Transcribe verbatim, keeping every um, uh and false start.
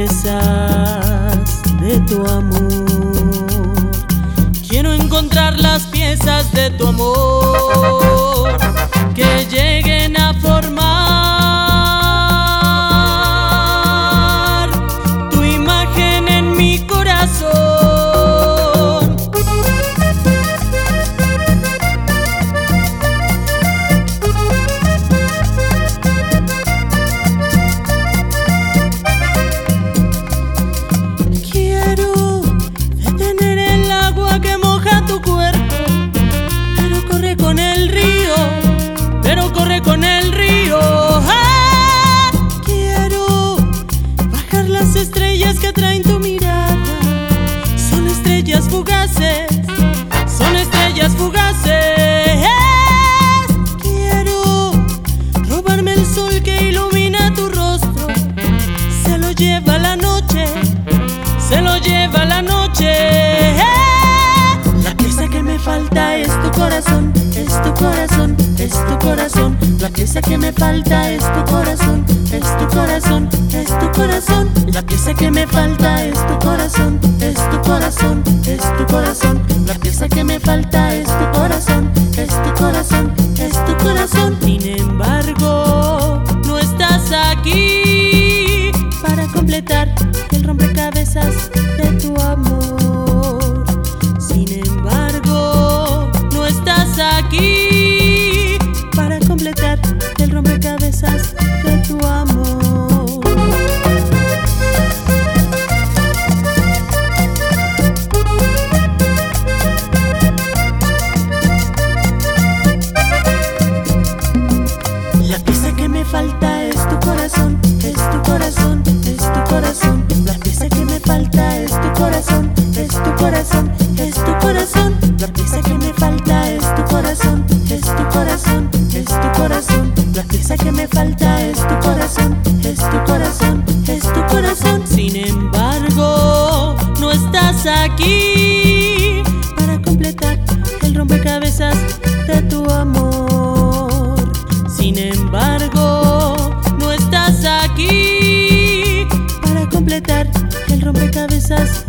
rompecabezas de tu amor. Quiero encontrar las piezas de tu amor que lleguen a formar tu imagen en mi corazón. Pero corre con el río. ¡Ah! Quiero bajar las estrellas que atraen tu mirada. Son estrellas fugaces, son estrellas fugaces. Quiero robarme el sol que ilumina tu rostro. Se lo lleva la noche, se lo lleva la noche. La pieza que me falta es tu corazón, es tu corazón, es tu corazón. La pieza que me falta es tu corazón, es tu corazón, es tu corazón. La pieza que me falta es tu corazón, es tu corazón, es tu corazón. La pieza que me falta es tu corazón, es tu corazón, es tu corazón. Sin embargo, no estás aquí para completar el rompecabezas de tu amor. Sin embargo, no estás aquí para completar el rompecabezas de tu amor. La pieza que me falta es tu corazón, es tu corazón, es tu corazón. La pieza que me falta es tu corazón, es tu corazón, es tu corazón. La pieza que me falta es tu corazón, es tu corazón, es tu corazón. La pieza que me falta es tu corazón, es tu corazón, es tu corazón. Sin embargo, no estás aquí para completar el rompecabezas de tu amor. Sin embargo, no estás aquí para completar el rompecabezas